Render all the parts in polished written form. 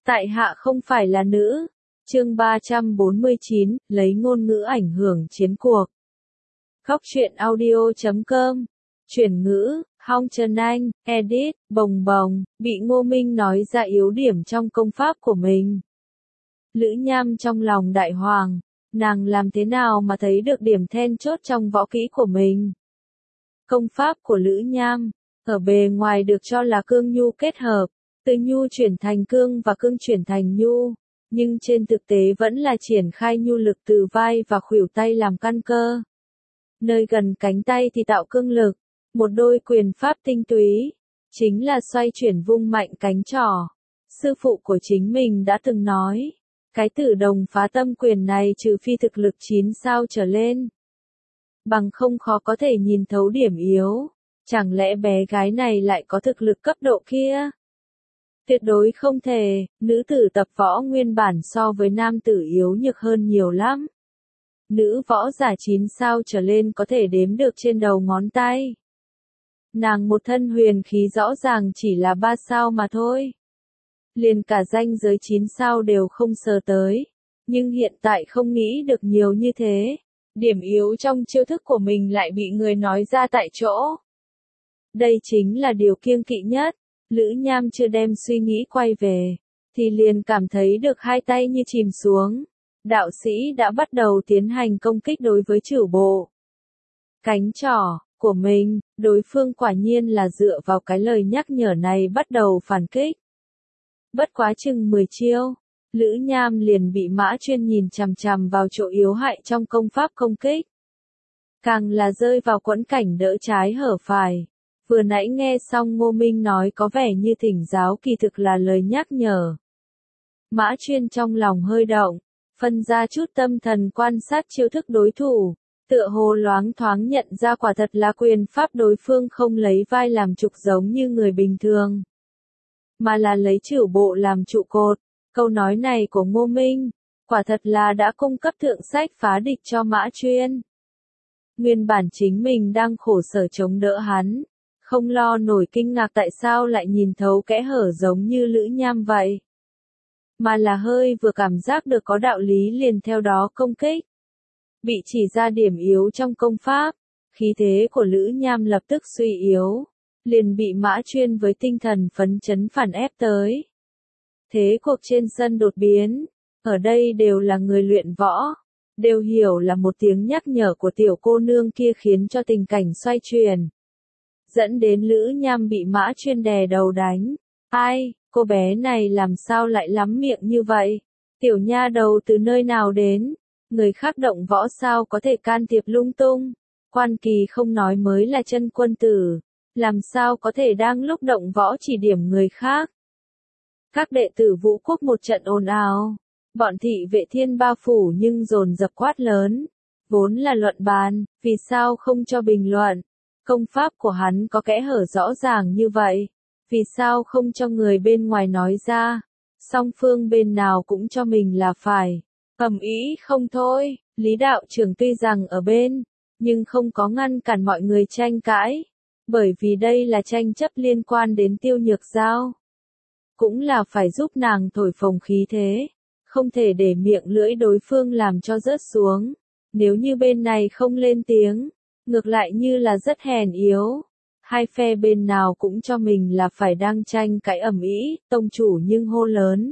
Tại hạ không phải là nữ. Chương 349, lấy ngôn ngữ ảnh hưởng chiến cuộc. Góc truyện audio.com. Chuyển ngữ, Hong Trần Anh, edit, bồng bồng, bị Ngô Minh nói ra yếu điểm trong công pháp của mình. Lữ Nham trong lòng đại hoàng, nàng làm thế nào mà thấy được điểm then chốt trong võ kỹ của mình. Công pháp của Lữ Nham, ở bề ngoài được cho là cương nhu kết hợp, từ nhu chuyển thành cương và cương chuyển thành nhu, nhưng trên thực tế vẫn là triển khai nhu lực từ vai và khuỷu tay làm căn cơ. Nơi gần cánh tay thì tạo cương lực, một đôi quyền pháp tinh túy, chính là xoay chuyển vung mạnh cánh trỏ. Sư phụ của chính mình đã từng nói, cái tử đồng phá tâm quyền này trừ phi thực lực 9 sao trở lên, bằng không khó có thể nhìn thấu điểm yếu. Chẳng lẽ bé gái này lại có thực lực cấp độ kia? Tuyệt đối không thể, nữ tử tập võ nguyên bản so với nam tử yếu nhược hơn nhiều lắm. Nữ võ giả 9 sao trở lên có thể đếm được trên đầu ngón tay. Nàng một thân huyền khí rõ ràng chỉ là 3 sao mà thôi. Liền cả ranh giới 9 sao đều không sờ tới. Nhưng hiện tại không nghĩ được nhiều như thế. Điểm yếu trong chiêu thức của mình lại bị người nói ra tại chỗ. Đây chính là điều kiêng kỵ nhất. Lữ Nham chưa đem suy nghĩ quay về, thì liền cảm thấy được hai tay như chìm xuống. Đạo sĩ đã bắt đầu tiến hành công kích đối với Trửu Bộ. Cánh trỏ của mình, đối phương quả nhiên là dựa vào cái lời nhắc nhở này bắt đầu phản kích. Bất quá chừng 10 chiêu, Lữ Nham liền bị Mã Chuyên nhìn chằm chằm vào chỗ yếu hại trong công pháp công kích. Càng là rơi vào quẫn cảnh đỡ trái hở phải. Vừa nãy nghe xong Ngô Minh nói có vẻ như thỉnh giáo kỳ thực là lời nhắc nhở. Mã Chuyên trong lòng hơi động, phân ra chút tâm thần quan sát chiêu thức đối thủ, tựa hồ loáng thoáng nhận ra quả thật là quyền pháp đối phương không lấy vai làm trục giống như người bình thường, mà là lấy Trửu Bộ làm trụ cột. Câu nói này của Ngô Minh, quả thật là đã cung cấp thượng sách phá địch cho Mã Chuyên. Nguyên bản chính mình đang khổ sở chống đỡ hắn. Không lo nổi kinh ngạc tại sao lại nhìn thấu kẽ hở giống như Lữ Nham vậy. Mà là hơi vừa cảm giác được có đạo lý liền theo đó công kích. Bị chỉ ra điểm yếu trong công pháp, khí thế của Lữ Nham lập tức suy yếu. Liền bị Mã Chuyên với tinh thần phấn chấn phản ép tới. Thế cuộc trên sân đột biến, ở đây đều là người luyện võ. Đều hiểu là một tiếng nhắc nhở của tiểu cô nương kia khiến cho tình cảnh xoay chuyển. Dẫn đến Lữ Nham bị Mã Chuyên đè đầu đánh. Ai, cô bé này làm sao lại lắm miệng như vậy? Tiểu nha đầu từ nơi nào đến? Người khác động võ sao có thể can thiệp lung tung? Quan kỳ không nói mới là chân quân tử. Làm sao có thể đang lúc động võ chỉ điểm người khác? Các đệ tử Vũ Quốc một trận ồn ào. Bọn thị vệ Thiên Ba phủ nhưng dồn dập quát lớn. Vốn là luận bàn, vì sao không cho bình luận? Công pháp của hắn có kẽ hở rõ ràng như vậy, vì sao không cho người bên ngoài nói ra, song phương bên nào cũng cho mình là phải, ầm ĩ không thôi. Lý đạo trưởng tuy rằng ở bên, nhưng không có ngăn cản mọi người tranh cãi, bởi vì đây là tranh chấp liên quan đến Tiêu Nhược Giao. Cũng là phải giúp nàng thổi phồng khí thế, không thể để miệng lưỡi đối phương làm cho rớt xuống, nếu như bên này không lên tiếng. Ngược lại như là rất hèn yếu. Hai phe bên nào cũng cho mình là phải đang tranh cãi ầm ĩ, tông chủ nhưng hô lớn.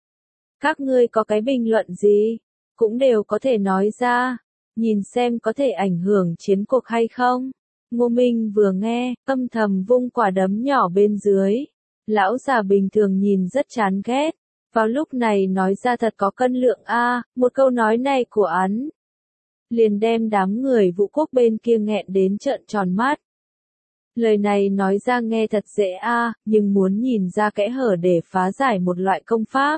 Các ngươi có cái bình luận gì? Cũng đều có thể nói ra. Nhìn xem có thể ảnh hưởng chiến cuộc hay không? Ngô Minh vừa nghe, âm thầm vung quả đấm nhỏ bên dưới. Lão già bình thường nhìn rất chán ghét. Vào lúc này nói ra thật có cân lượng a, một câu nói này của hắn liền đem đám người Vũ Quốc bên kia nghẹn đến trợn tròn mắt. Lời này nói ra nghe thật dễ a, nhưng muốn nhìn ra kẽ hở để phá giải một loại công pháp,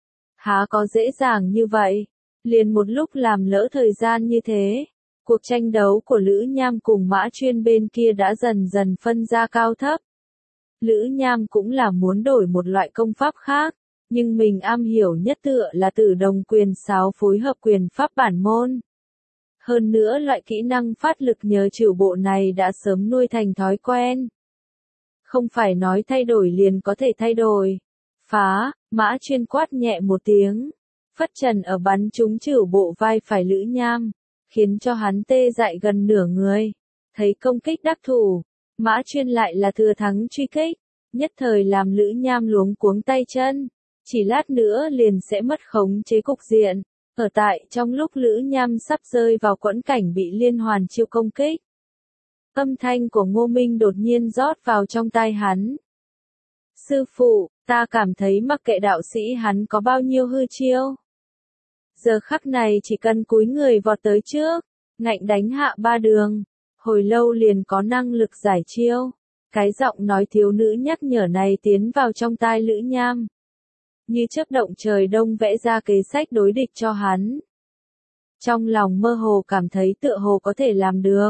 há có dễ dàng như vậy. Liền một lúc làm lỡ thời gian như thế, cuộc tranh đấu của Lữ Nham cùng Mã Chuyên bên kia đã dần dần phân ra cao thấp. Lữ Nham cũng là muốn đổi một loại công pháp khác, nhưng mình am hiểu nhất tựa là Tử Đồng quyền sáo phối hợp quyền pháp bản môn. Hơn nữa loại kỹ năng phát lực nhờ Trửu Bộ này đã sớm nuôi thành thói quen. Không phải nói thay đổi liền có thể thay đổi. Phá, Mã Chuyên quát nhẹ một tiếng. Phất trần ở bắn trúng chửu bộ vai phải Lữ Nham, khiến cho hắn tê dại gần nửa người. Thấy công kích đắc thủ, Mã Chuyên lại là thừa thắng truy kích, nhất thời làm Lữ Nham luống cuống tay chân, chỉ lát nữa liền sẽ mất khống chế cục diện. Ở tại trong lúc Lữ Nham sắp rơi vào quẫn cảnh bị liên hoàn chiêu công kích, âm thanh của Ngô Minh đột nhiên rót vào trong tai hắn. Sư phụ, ta cảm thấy mặc kệ đạo sĩ hắn có bao nhiêu hư chiêu, giờ khắc này chỉ cần cúi người vọt tới trước, ngạnh đánh hạ ba đường, hồi lâu liền có năng lực giải chiêu. Cái giọng nói thiếu nữ nhắc nhở này tiến vào trong tai Lữ Nham, như chớp động trời đông vẽ ra kế sách đối địch cho hắn. Trong lòng mơ hồ cảm thấy tựa hồ có thể làm được.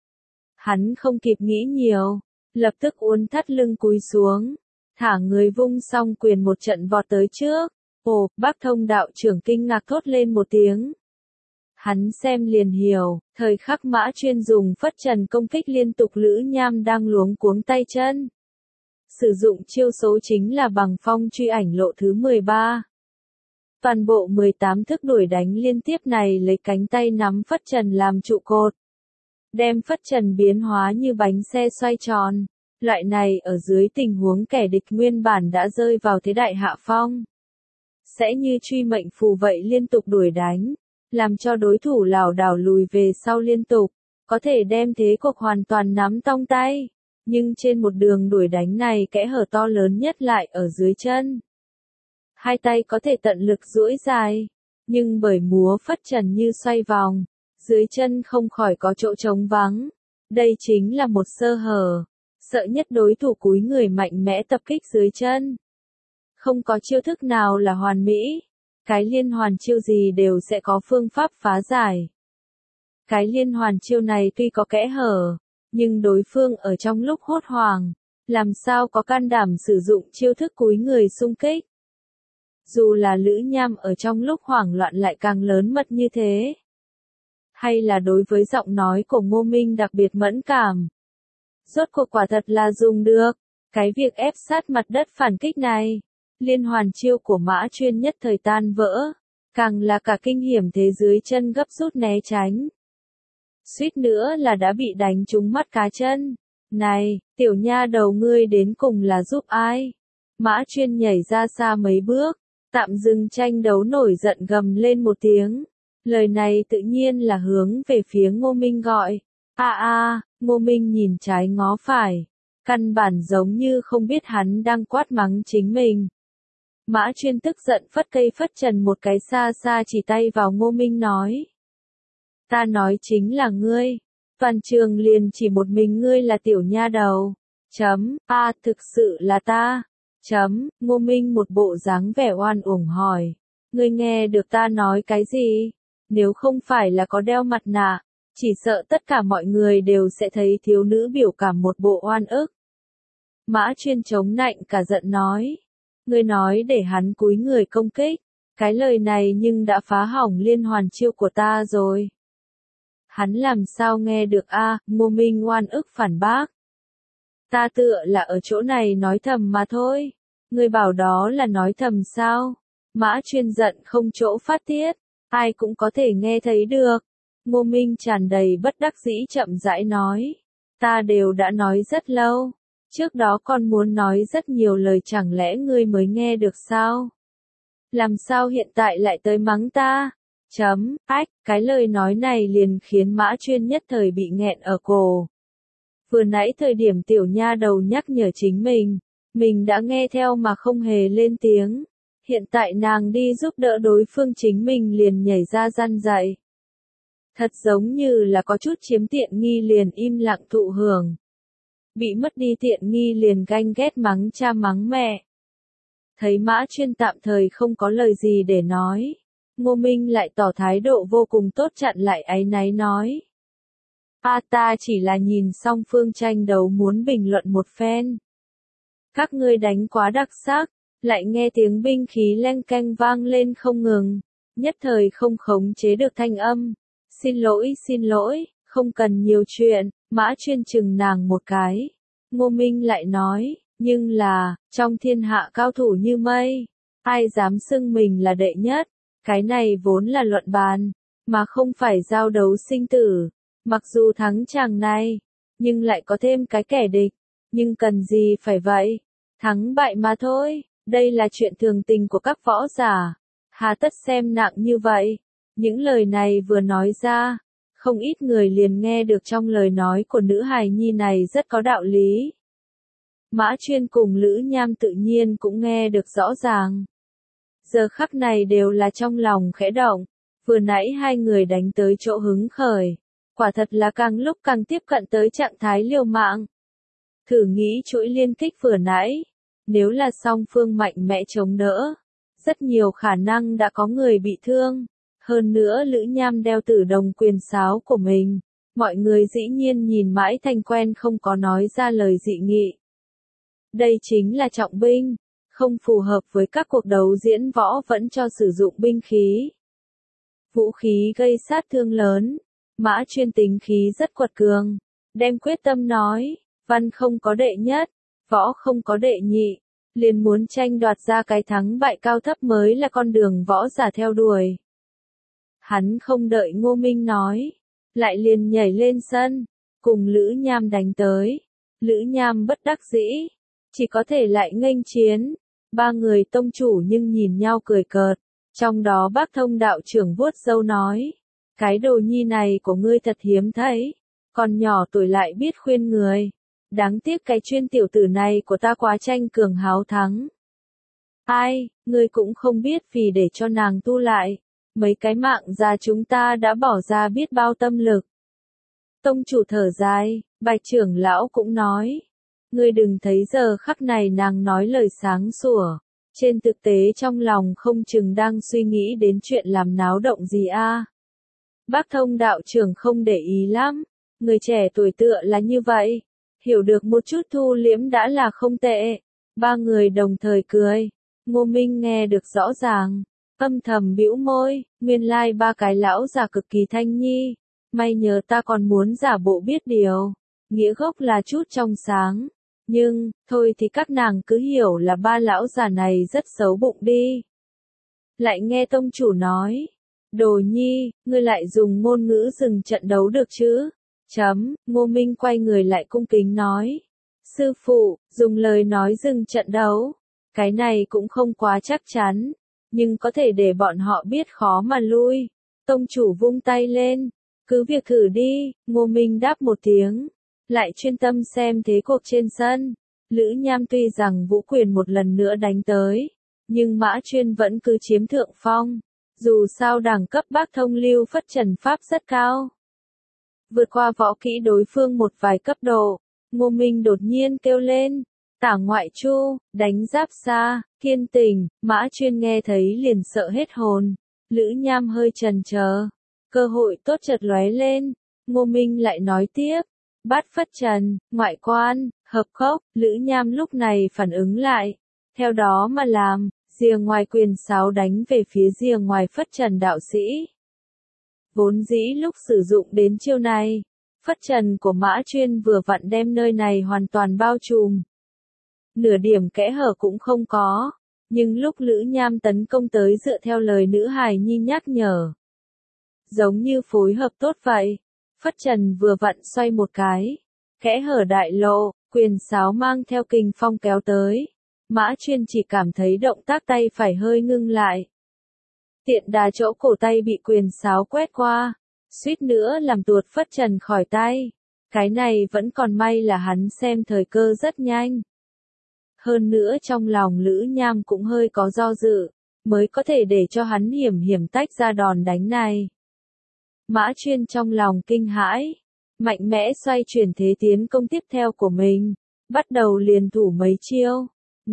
Hắn không kịp nghĩ nhiều, lập tức uốn thắt lưng cúi xuống, thả người vung xong quyền một trận vọt tới trước. Ồ, Bác Thông đạo trưởng kinh ngạc thốt lên một tiếng. Hắn xem liền hiểu, thời khắc Mã Chuyên dùng phất trần công kích liên tục Lữ Nham đang luống cuống tay chân. Sử dụng chiêu số chính là bằng phong truy ảnh lộ thứ 13. Toàn bộ 18 thức đuổi đánh liên tiếp này lấy cánh tay nắm phất trần làm trụ cột, đem phất trần biến hóa như bánh xe xoay tròn. Loại này ở dưới tình huống kẻ địch nguyên bản đã rơi vào thế đại hạ phong, sẽ như truy mệnh phù vậy liên tục đuổi đánh, làm cho đối thủ lảo đảo lùi về sau liên tục, có thể đem thế cuộc hoàn toàn nắm trong tay. Nhưng trên một đường đuổi đánh này kẽ hở to lớn nhất lại ở dưới chân. Hai tay có thể tận lực duỗi dài, nhưng bởi múa phất trần như xoay vòng, dưới chân không khỏi có chỗ trống vắng. Đây chính là một sơ hở, sợ nhất đối thủ cúi người mạnh mẽ tập kích dưới chân. Không có chiêu thức nào là hoàn mỹ, cái liên hoàn chiêu gì đều sẽ có phương pháp phá giải. Cái liên hoàn chiêu này tuy có kẽ hở, nhưng đối phương ở trong lúc hốt hoảng, làm sao có can đảm sử dụng chiêu thức cúi người xung kích. Dù là Lữ Nham ở trong lúc hoảng loạn lại càng lớn mật như thế. Hay là đối với giọng nói của Ngô Minh đặc biệt mẫn cảm. Rốt cuộc quả thật là dùng được, cái việc ép sát mặt đất phản kích này. Liên hoàn chiêu của Mã Chuyên nhất thời tan vỡ, càng là cả kinh hiểm thế dưới chân gấp rút né tránh. Suýt nữa là đã bị đánh trúng mắt cá chân. Này, tiểu nha đầu ngươi đến cùng là giúp ai? Mã Chuyên nhảy ra xa mấy bước, tạm dừng tranh đấu nổi giận gầm lên một tiếng. Lời này tự nhiên là hướng về phía Ngô Minh gọi. Ngô Minh nhìn trái ngó phải, căn bản giống như không biết hắn đang quát mắng chính mình. Mã Chuyên tức giận phất cây phất trần một cái xa xa chỉ tay vào Ngô Minh nói. Ta nói chính là ngươi, toàn trường liền chỉ một mình ngươi là tiểu nha đầu. Thực sự là ta. Ngô Minh một bộ dáng vẻ oan uổng hỏi. Ngươi nghe được ta nói cái gì? Nếu không phải là có đeo mặt nạ, chỉ sợ tất cả mọi người đều sẽ thấy thiếu nữ biểu cảm một bộ oan ức. Mã Chuyên chống nạnh cả giận nói. Ngươi nói để hắn cúi người công kích, cái lời này nhưng đã phá hỏng liên hoàn chiêu của ta rồi. Hắn làm sao nghe được Ngô Minh oan ức phản bác. Ta tựa là ở chỗ này nói thầm mà thôi. Ngươi bảo đó là nói thầm sao? Mã Chuyên giận không chỗ phát tiết, ai cũng có thể nghe thấy được. Ngô Minh tràn đầy bất đắc dĩ chậm rãi nói. Ta đều đã nói rất lâu. Trước đó con muốn nói rất nhiều lời chẳng lẽ ngươi mới nghe được sao? Làm sao hiện tại lại tới mắng ta? Cái lời nói này liền khiến Mã Chuyên nhất thời bị nghẹn ở cổ. Vừa nãy thời điểm tiểu nha đầu nhắc nhở chính mình đã nghe theo mà không hề lên tiếng. Hiện tại nàng đi giúp đỡ đối phương chính mình liền nhảy ra răn dạy. Thật giống như là có chút chiếm tiện nghi liền im lặng thụ hưởng. Bị mất đi tiện nghi liền ganh ghét mắng cha mắng mẹ. Thấy Mã Chuyên tạm thời không có lời gì để nói, Ngô Minh lại tỏ thái độ vô cùng tốt chặn lại áy náy nói. Ta chỉ là nhìn song phương tranh đấu muốn bình luận một phen. Các ngươi đánh quá đặc sắc, lại nghe tiếng binh khí leng keng vang lên không ngừng, nhất thời không khống chế được thanh âm. Xin lỗi, không cần nhiều chuyện. Mã Chuyên chừng nàng một cái. Ngô Minh lại nói, Nhưng là, trong thiên hạ cao thủ như mây, ai dám xưng mình là đệ nhất, cái này vốn là luận bàn, mà không phải giao đấu sinh tử. Mặc dù thắng chàng này, nhưng lại có thêm cái kẻ địch, nhưng cần gì phải vậy, thắng bại mà thôi, đây là chuyện thường tình của các võ giả, hà tất xem nặng như vậy. Những lời này vừa nói ra, không ít người liền nghe được trong lời nói của nữ hài nhi này rất có đạo lý. Mã Chuyên cùng Lữ Nham tự nhiên cũng nghe được rõ ràng. Giờ khắc này đều là trong lòng khẽ động, vừa nãy hai người đánh tới chỗ hứng khởi, quả thật là càng lúc càng tiếp cận tới trạng thái liều mạng. Thử nghĩ chuỗi liên kích vừa nãy, nếu là song phương mạnh mẽ chống đỡ, rất nhiều khả năng đã có người bị thương. Hơn nữa Lữ Nham đeo Tử Đồng quyền sáo của mình, mọi người dĩ nhiên nhìn mãi thành quen không có nói ra lời dị nghị. Đây chính là trọng binh, không phù hợp với các cuộc đấu diễn võ vẫn cho sử dụng binh khí. Vũ khí gây sát thương lớn, Mã Chuyên tính khí rất quật cường, đem quyết tâm nói, văn không có đệ nhất, võ không có đệ nhị, liền muốn tranh đoạt ra cái thắng bại cao thấp mới là con đường võ giả theo đuổi. Hắn không đợi Ngô Minh nói, lại liền nhảy lên sân, cùng Lữ Nham đánh tới. Lữ Nham bất đắc dĩ, chỉ có thể lại nghênh chiến. Ba người tông chủ nhưng nhìn nhau cười cợt, trong đó Bác Thông đạo trưởng vuốt râu nói, cái đồ nhi này của ngươi thật hiếm thấy, còn nhỏ tuổi lại biết khuyên người. Đáng tiếc cái Chuyên tiểu tử này của ta quá tranh cường háo thắng. Ai, ngươi cũng không biết vì để cho nàng tu lại, mấy cái mạng già chúng ta đã bỏ ra biết bao tâm lực. Tông chủ thở dài, Bạch trưởng lão cũng nói, ngươi đừng thấy giờ khắc này nàng nói lời sáng sủa, trên thực tế trong lòng không chừng đang suy nghĩ đến chuyện làm náo động gì a. Bác Thông đạo trưởng không để ý lắm, người trẻ tuổi tựa là như vậy, hiểu được một chút thu liễm đã là không tệ. Ba người đồng thời cười, Ngô Minh nghe được rõ ràng, âm thầm bĩu môi, nguyên lai ba cái lão già cực kỳ thanh nhi, may nhờ ta còn muốn giả bộ biết điều, nghĩa gốc là chút trong sáng, nhưng, thôi thì các nàng cứ hiểu là ba lão già này rất xấu bụng đi. Lại nghe tông chủ nói, Đồ nhi, ngươi lại dùng ngôn ngữ dừng trận đấu được chứ? Ngô Minh quay người lại cung kính nói, sư phụ, dùng lời nói dừng trận đấu, cái này cũng không quá chắc chắn, nhưng có thể để bọn họ biết khó mà lui. Tông chủ vung tay lên, cứ việc thử đi. Ngô Minh đáp một tiếng, lại chuyên tâm xem thế cuộc trên sân. Lữ Nham tuy rằng vũ quyền một lần nữa đánh tới, nhưng Mã Chuyên vẫn cứ chiếm thượng phong. Dù sao đẳng cấp Bác Thông lưu phất trần pháp rất cao, vượt qua võ kỹ đối phương một vài cấp độ. Ngô Minh đột nhiên kêu lên, tả ngoại chu, đánh giáp xa, Kiên Tình. Mã Chuyên nghe thấy liền sợ hết hồn. Lữ Nham hơi chần chờ, cơ hội tốt chợt lóe lên. Ngô Minh lại nói tiếp, bát phất trần, ngoại quan, hợp khốc. Lữ Nham lúc này phản ứng lại, theo đó mà làm, rìa ngoài quyền sáo đánh về phía rìa ngoài phất trần đạo sĩ. Vốn dĩ lúc sử dụng đến chiêu này, phất trần của Mã Chuyên vừa vặn đem nơi này hoàn toàn bao trùm. Nửa điểm kẽ hở cũng không có, nhưng lúc Lữ Nham tấn công tới dựa theo lời nữ hài nhi nhắc nhở, giống như phối hợp tốt vậy. Phất trần vừa vặn xoay một cái, kẽ hở đại lộ, quyền sáo mang theo kình phong kéo tới. Mã Chuyên chỉ cảm thấy động tác tay phải hơi ngưng lại. Tiện đà chỗ cổ tay bị quyền sáo quét qua, suýt nữa làm tuột phất trần khỏi tay. Cái này vẫn còn may là hắn xem thời cơ rất nhanh. Hơn nữa trong lòng Lữ Nham cũng hơi có do dự, mới có thể để cho hắn hiểm hiểm tách ra đòn đánh này. Mã Chuyên trong lòng kinh hãi, mạnh mẽ xoay chuyển thế tiến công tiếp theo của mình, bắt đầu liền thủ mấy chiêu.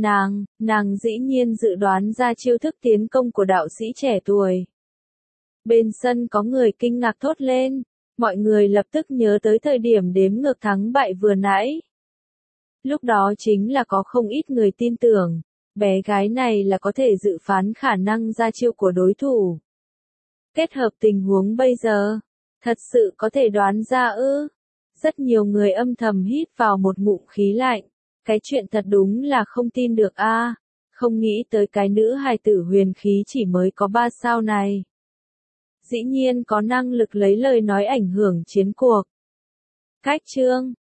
Nàng dĩ nhiên dự đoán ra chiêu thức tiến công của đạo sĩ trẻ tuổi. Bên sân có người kinh ngạc thốt lên, mọi người lập tức nhớ tới thời điểm đếm ngược thắng bại vừa nãy. Lúc đó chính là có không ít người tin tưởng, bé gái này là có thể dự phán khả năng ra chiêu của đối thủ. Kết hợp tình huống bây giờ, thật sự có thể đoán ra ư? Rất nhiều người âm thầm hít vào một ngụm khí lạnh. Cái chuyện thật đúng là không tin được a. Không nghĩ tới cái nữ hài tử huyền khí chỉ mới có 3 sao này. Dĩ nhiên có năng lực lấy lời nói ảnh hưởng chiến cuộc. Cách chương